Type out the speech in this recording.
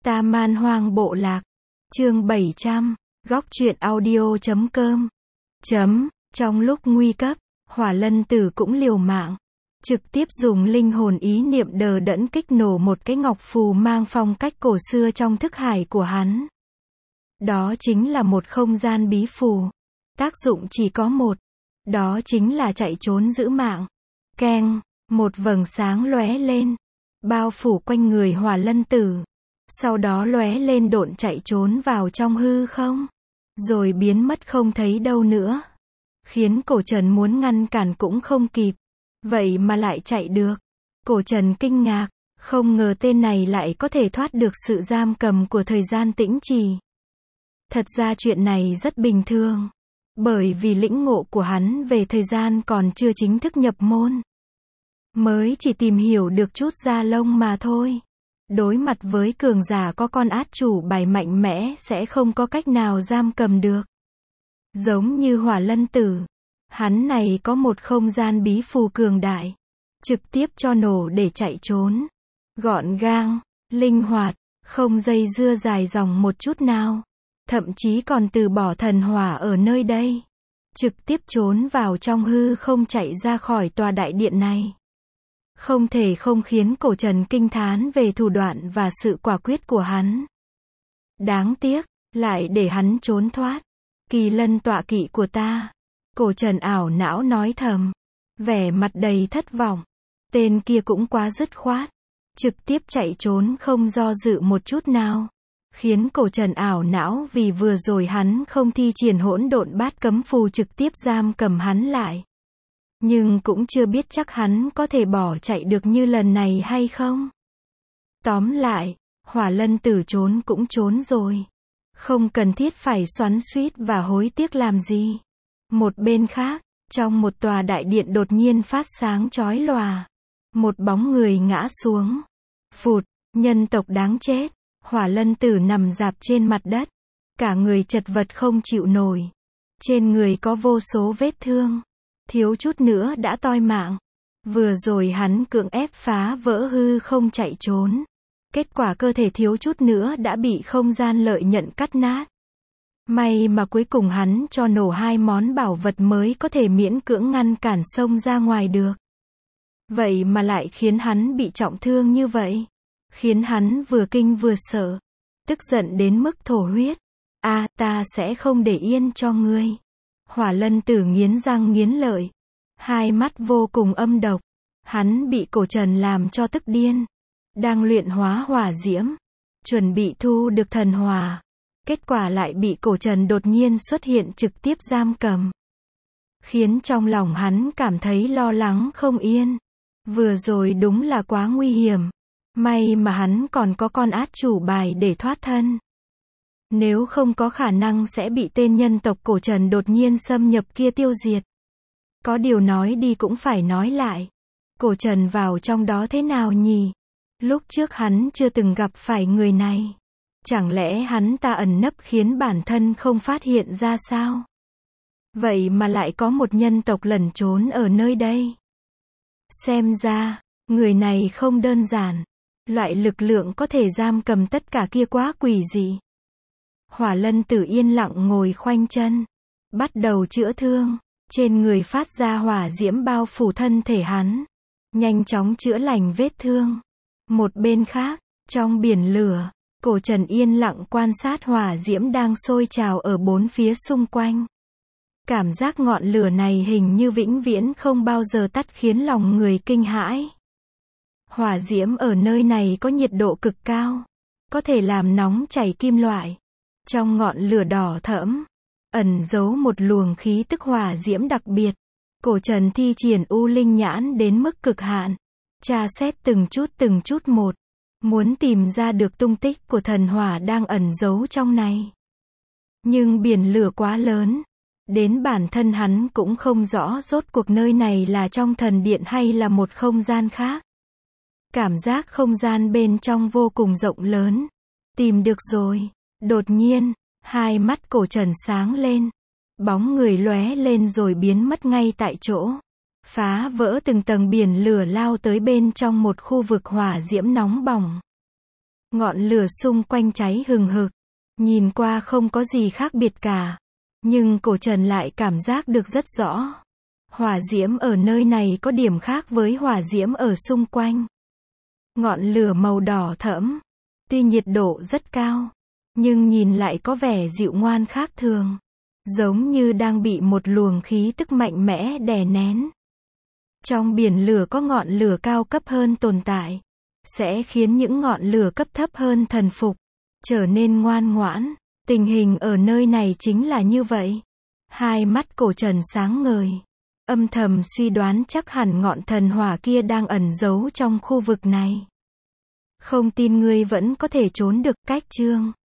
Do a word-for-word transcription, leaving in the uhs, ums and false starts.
Ta Man Hoang Bộ Lạc. Chương bảy trăm. Góc truyện audio chấm com. Chấm. Trong lúc nguy cấp, Hỏa Lân Tử cũng liều mạng. Trực tiếp dùng linh hồn ý niệm đờ đẫn kích nổ một cái ngọc phù mang phong cách cổ xưa trong thức hải của hắn. Đó chính là một không gian bí phù. Tác dụng chỉ có một. Đó chính là chạy trốn giữ mạng. Keng, một vầng sáng lóe lên. Bao phủ quanh người Hỏa Lân Tử. Sau đó lóe lên độn chạy trốn vào trong hư không. Rồi biến mất không thấy đâu nữa. Khiến Cổ Trần muốn ngăn cản cũng không kịp. Vậy mà lại chạy được. Cổ Trần kinh ngạc. Không ngờ tên này lại có thể thoát được sự giam cầm của thời gian tĩnh trì. Thật ra chuyện này rất bình thường. Bởi vì lĩnh ngộ của hắn về thời gian còn chưa chính thức nhập môn. Mới chỉ tìm hiểu được chút da lông mà thôi. Đối mặt với cường giả có con át chủ bài mạnh mẽ sẽ không có cách nào giam cầm được. Giống như Hỏa Lân Tử. Hắn này có một không gian bí phù cường đại. Trực tiếp cho nổ để chạy trốn. Gọn gàng, linh hoạt, không dây dưa dài dòng một chút nào. Thậm chí còn từ bỏ thần hỏa ở nơi đây. Trực tiếp trốn vào trong hư không chạy ra khỏi tòa đại điện này. Không thể không khiến Cổ Trần kinh thán về thủ đoạn và sự quả quyết của hắn. Đáng tiếc, lại để hắn trốn thoát. Kỳ lân tọa kỵ của ta. Cổ Trần ảo não nói thầm. Vẻ mặt đầy thất vọng. Tên kia cũng quá dứt khoát. Trực tiếp chạy trốn không do dự một chút nào. Khiến Cổ Trần ảo não vì vừa rồi hắn không thi triển hỗn độn bát cấm phù trực tiếp giam cầm hắn lại. Nhưng cũng chưa biết chắc hắn có thể bỏ chạy được như lần này hay không. Tóm lại, Hỏa Lân Tử trốn cũng trốn rồi. Không cần thiết phải xoắn xuýt và hối tiếc làm gì. Một bên khác, trong một tòa đại điện đột nhiên phát sáng chói lòa. Một bóng người ngã xuống. Phụt, nhân tộc đáng chết. Hỏa Lân Tử nằm rạp trên mặt đất. Cả người chật vật không chịu nổi. Trên người có vô số vết thương. Thiếu chút nữa đã toi mạng. Vừa rồi hắn cưỡng ép phá vỡ hư không chạy trốn. Kết quả cơ thể thiếu chút nữa đã bị không gian lợi nhận cắt nát. May mà cuối cùng hắn cho nổ hai món bảo vật mới có thể miễn cưỡng ngăn cản xông ra ngoài được. Vậy mà lại khiến hắn bị trọng thương như vậy. Khiến hắn vừa kinh vừa sợ. Tức giận đến mức thổ huyết. A, à, ta sẽ không để yên cho ngươi. Hỏa Lân Tử nghiến răng nghiến lợi. Hai mắt vô cùng âm độc. Hắn bị Cổ Trần làm cho tức điên. Đang luyện hóa hỏa diễm. Chuẩn bị thu được thần hỏa. Kết quả lại bị Cổ Trần đột nhiên xuất hiện trực tiếp giam cầm. Khiến trong lòng hắn cảm thấy lo lắng không yên. Vừa rồi đúng là quá nguy hiểm. May mà hắn còn có con át chủ bài để thoát thân. Nếu không có khả năng sẽ bị tên nhân tộc Cổ Trần đột nhiên xâm nhập kia tiêu diệt. Có điều nói đi cũng phải nói lại. Cổ Trần vào trong đó thế nào nhỉ? Lúc trước hắn chưa từng gặp phải người này. Chẳng lẽ hắn ta ẩn nấp khiến bản thân không phát hiện ra sao? Vậy mà lại có một nhân tộc lẩn trốn ở nơi đây. Xem ra, người này không đơn giản. Loại lực lượng có thể giam cầm tất cả kia quá quỷ dị. Hỏa Lân Tử yên lặng ngồi khoanh chân. Bắt đầu chữa thương. Trên người phát ra hỏa diễm bao phủ thân thể hắn. Nhanh chóng chữa lành vết thương. Một bên khác, trong biển lửa, Cổ Trần yên lặng quan sát hỏa diễm đang sôi trào ở bốn phía xung quanh. Cảm giác ngọn lửa này hình như vĩnh viễn không bao giờ tắt khiến lòng người kinh hãi. Hỏa diễm ở nơi này có nhiệt độ cực cao. Có thể làm nóng chảy kim loại. Trong ngọn lửa đỏ thẫm, ẩn giấu một luồng khí tức hỏa diễm đặc biệt. Cổ Trần thi triển U Linh Nhãn đến mức cực hạn. Tra xét từng chút từng chút một. Muốn tìm ra được tung tích của thần hỏa đang ẩn giấu trong này. Nhưng biển lửa quá lớn. Đến bản thân hắn cũng không rõ rốt cuộc nơi này là trong thần điện hay là một không gian khác. Cảm giác không gian bên trong vô cùng rộng lớn. Tìm được rồi. Đột nhiên, hai mắt Cổ Trần sáng lên. Bóng người lóe lên rồi biến mất ngay tại chỗ. Phá vỡ từng tầng biển lửa lao tới bên trong một khu vực hỏa diễm nóng bỏng. Ngọn lửa xung quanh cháy hừng hực, nhìn qua không có gì khác biệt cả. Nhưng cổ Trần lại cảm giác được rất rõ. Hỏa diễm ở nơi này có điểm khác với hỏa diễm ở xung quanh. Ngọn lửa màu đỏ thẫm, tuy nhiệt độ rất cao, nhưng nhìn lại có vẻ dịu ngoan khác thường. Giống như đang bị một luồng khí tức mạnh mẽ đè nén. Trong biển lửa có ngọn lửa cao cấp hơn tồn tại, sẽ khiến những ngọn lửa cấp thấp hơn thần phục, trở nên ngoan ngoãn. Tình hình ở nơi này chính là như vậy. Hai mắt cổ Trần sáng ngời, âm thầm suy đoán chắc hẳn ngọn thần hỏa kia đang ẩn giấu trong khu vực này. Không tin ngươi vẫn có thể trốn được. Cách chương